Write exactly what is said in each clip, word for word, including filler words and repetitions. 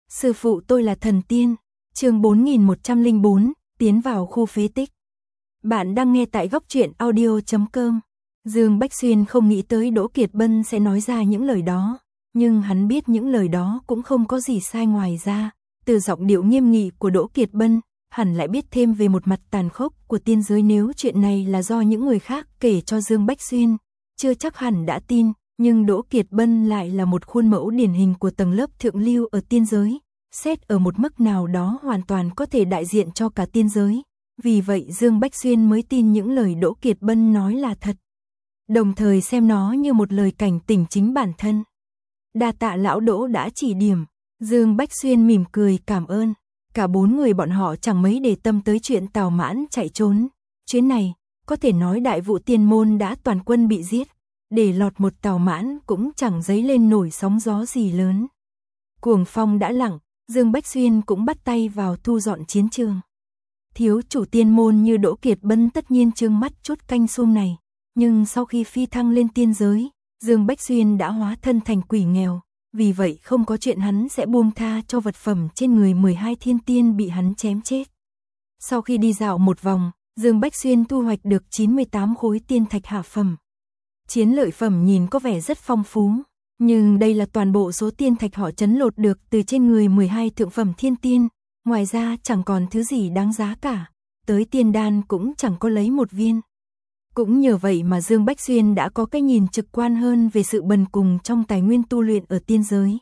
Sư phụ tôi là thần tiên. Chương bốn nghìn một trăm lẻ bốn, tiến vào khu phế tích. Bạn đang nghe tại góc truyện audio chấm com. Dương Bách Xuyên không nghĩ tới Đỗ Kiệt Bân sẽ nói ra những lời đó, nhưng hắn biết những lời đó cũng không có gì sai. Ngoài ra, từ giọng điệu nghiêm nghị của Đỗ Kiệt Bân, hẳn lại biết thêm về một mặt tàn khốc của tiên giới. Nếu chuyện này là do những người khác kể cho Dương Bách Xuyên, chưa chắc hẳn đã tin, nhưng Đỗ Kiệt Bân lại là một khuôn mẫu điển hình của tầng lớp thượng lưu ở tiên giới, xét ở một mức nào đó hoàn toàn có thể đại diện cho cả tiên giới. Vì vậy Dương Bách Xuyên mới tin những lời Đỗ Kiệt Bân nói là thật, đồng thời xem nó như một lời cảnh tỉnh chính bản thân. Đa tạ lão Đỗ đã chỉ điểm. Dương Bách Xuyên mỉm cười cảm ơn. Cả bốn người bọn họ chẳng mấy để tâm tới chuyện Tào Mãn chạy trốn. Chuyến này, có thể nói Đại Vũ Tiên Môn đã toàn quân bị giết, để lọt một Tào Mãn cũng chẳng dấy lên nổi sóng gió gì lớn. Cuồng phong đã lặng, Dương Bách Xuyên cũng bắt tay vào thu dọn chiến trường. Thiếu chủ tiên môn như Đỗ Kiệt Bân tất nhiên trương mắt chút canh sum này, nhưng sau khi phi thăng lên tiên giới, Dương Bách Xuyên đã hóa thân thành quỷ nghèo, vì vậy không có chuyện hắn sẽ buông tha cho vật phẩm trên người mười hai thiên tiên bị hắn chém chết. Sau khi đi dạo một vòng, Dương Bách Xuyên thu hoạch được chín mươi tám khối tiên thạch hạ phẩm. Chiến lợi phẩm nhìn có vẻ rất phong phú, nhưng đây là toàn bộ số tiên thạch họ trấn lột được từ trên người mười hai thượng phẩm thiên tiên, ngoài ra chẳng còn thứ gì đáng giá cả, tới tiên đan cũng chẳng có lấy một viên. Cũng nhờ vậy mà Dương Bách Xuyên đã có cái nhìn trực quan hơn về sự bần cùng trong tài nguyên tu luyện ở tiên giới.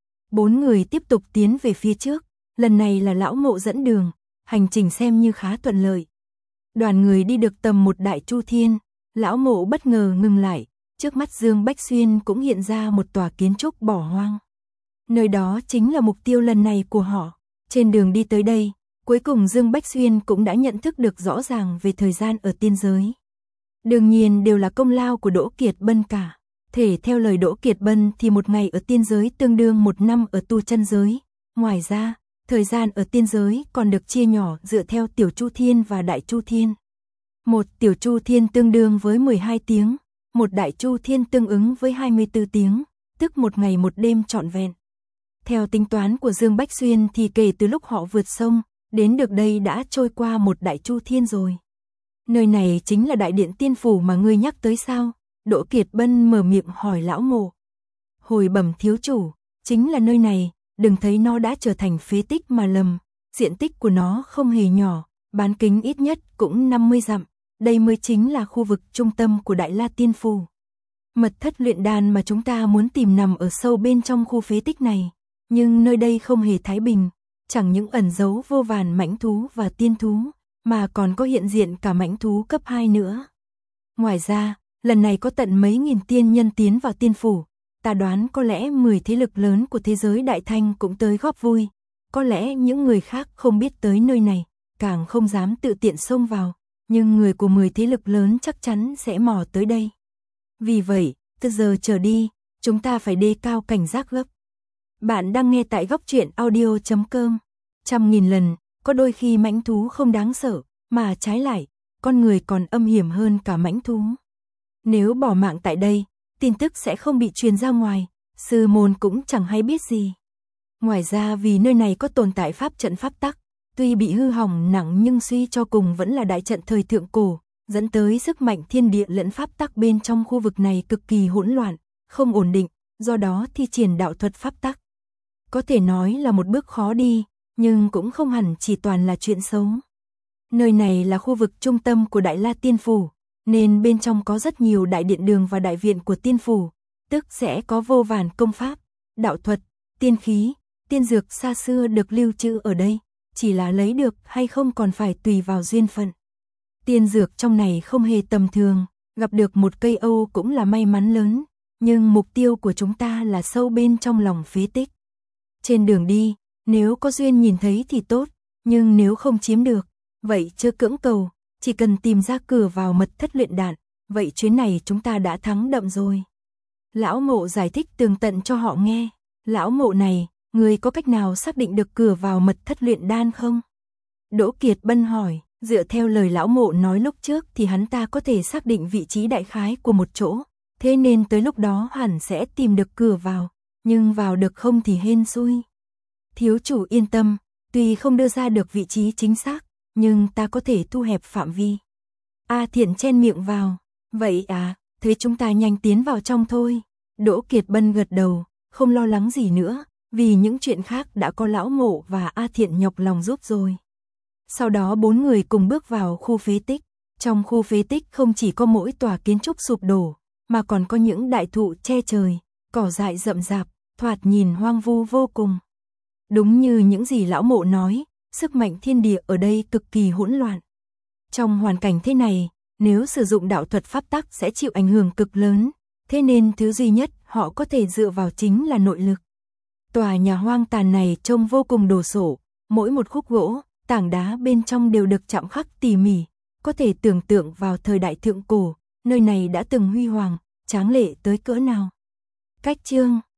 Bốn người tiếp tục tiến về phía trước, lần này là lão Mộ dẫn đường, hành trình xem như khá thuận lợi. Đoàn người đi được tầm một đại chu thiên, lão Mộ bất ngờ ngừng lại, trước mắt Dương Bách Xuyên cũng hiện ra một tòa kiến trúc bỏ hoang. Nơi đó chính là mục tiêu lần này của họ. Trên đường đi tới đây, cuối cùng Dương Bách Xuyên cũng đã nhận thức được rõ ràng về thời gian ở tiên giới. Đương nhiên đều là công lao của Đỗ Kiệt Bân cả. Thể theo lời Đỗ Kiệt Bân thì một ngày ở tiên giới tương đương một năm ở tu chân giới. Ngoài ra, thời gian ở tiên giới còn được chia nhỏ dựa theo tiểu chu thiên và đại chu thiên. Một tiểu chu thiên tương đương với mười hai tiếng, một đại chu thiên tương ứng với hai mươi tư tiếng, tức một ngày một đêm trọn vẹn. Theo tính toán của Dương Bách Xuyên thì kể từ lúc họ vượt sông, đến được đây đã trôi qua một đại chu thiên rồi. Nơi này chính là đại điện tiên phủ mà ngươi nhắc tới sao? Đỗ Kiệt Bân mở miệng hỏi lão Mộ. Hồi bẩm thiếu chủ, chính là nơi này, đừng thấy nó đã trở thành phế tích mà lầm, diện tích của nó không hề nhỏ, bán kính ít nhất cũng năm mươi dặm, đây mới chính là khu vực trung tâm của Đại La Tiên Phủ. Mật thất luyện đan mà chúng ta muốn tìm nằm ở sâu bên trong khu phế tích này, nhưng nơi đây không hề thái bình, chẳng những ẩn giấu vô vàn mãnh thú và tiên thú, mà còn có hiện diện cả mãnh thú cấp hai nữa. Ngoài ra, lần này có tận mấy nghìn tiên nhân tiến vào tiên phủ, ta đoán có lẽ mười thế lực lớn của thế giới Đại Thanh cũng tới góp vui, có lẽ những người khác không biết tới nơi này, càng không dám tự tiện xông vào, nhưng người của mười thế lực lớn chắc chắn sẽ mò tới đây. Vì vậy, từ giờ trở đi, chúng ta phải đề cao cảnh giác gấp. Bạn đang nghe tại góc truyện audio chấm com. Trăm nghìn lần, có đôi khi mãnh thú không đáng sợ, mà trái lại, con người còn âm hiểm hơn cả mãnh thú. Nếu bỏ mạng tại đây, tin tức sẽ không bị truyền ra ngoài, sư môn cũng chẳng hay biết gì. Ngoài ra vì nơi này có tồn tại pháp trận pháp tắc, tuy bị hư hỏng nặng nhưng suy cho cùng vẫn là đại trận thời thượng cổ, dẫn tới sức mạnh thiên địa lẫn pháp tắc bên trong khu vực này cực kỳ hỗn loạn, không ổn định, do đó thi triển đạo thuật pháp tắc. Có thể nói là một bước khó đi, nhưng cũng không hẳn chỉ toàn là chuyện xấu. Nơi này là khu vực trung tâm của Đại La Tiên Phủ, nên bên trong có rất nhiều đại điện đường và đại viện của tiên phủ, tức sẽ có vô vàn công pháp, đạo thuật, tiên khí, tiên dược xa xưa được lưu trữ ở đây, chỉ là lấy được hay không còn phải tùy vào duyên phận. Tiên dược trong này không hề tầm thường, gặp được một cây Âu cũng là may mắn lớn, nhưng mục tiêu của chúng ta là sâu bên trong lòng phế tích. Trên đường đi, nếu có duyên nhìn thấy thì tốt, nhưng nếu không chiếm được, vậy chớ cưỡng cầu, chỉ cần tìm ra cửa vào mật thất luyện đan, vậy chuyến này chúng ta đã thắng đậm rồi. Lão Mộ giải thích tường tận cho họ nghe. Lão Mộ này, người có cách nào xác định được cửa vào mật thất luyện đan không? Đỗ Kiệt Bân hỏi. Dựa theo lời lão Mộ nói lúc trước thì hắn ta có thể xác định vị trí đại khái của một chỗ, thế nên tới lúc đó hẳn sẽ tìm được cửa vào, nhưng vào được không thì hên xui. Thiếu chủ yên tâm, tuy không đưa ra được vị trí chính xác, nhưng ta có thể thu hẹp phạm vi. A Thiện chen miệng vào, vậy à, thế chúng ta nhanh tiến vào trong thôi. Đỗ Kiệt Bân gật đầu, không lo lắng gì nữa, vì những chuyện khác đã có lão Mộ và A Thiện nhọc lòng giúp rồi. Sau đó bốn người cùng bước vào khu phế tích. Trong khu phế tích không chỉ có mỗi tòa kiến trúc sụp đổ, mà còn có những đại thụ che trời, cỏ dại rậm rạp, thoạt nhìn hoang vu vô cùng. Đúng như những gì lão Mộ nói, sức mạnh thiên địa ở đây cực kỳ hỗn loạn. Trong hoàn cảnh thế này, nếu sử dụng đạo thuật pháp tắc sẽ chịu ảnh hưởng cực lớn, thế nên thứ duy nhất họ có thể dựa vào chính là nội lực. Tòa nhà hoang tàn này trông vô cùng đồ sộ, mỗi một khúc gỗ, tảng đá bên trong đều được chạm khắc tỉ mỉ, có thể tưởng tượng vào thời đại thượng cổ, nơi này đã từng huy hoàng, tráng lệ tới cỡ nào. Cách chương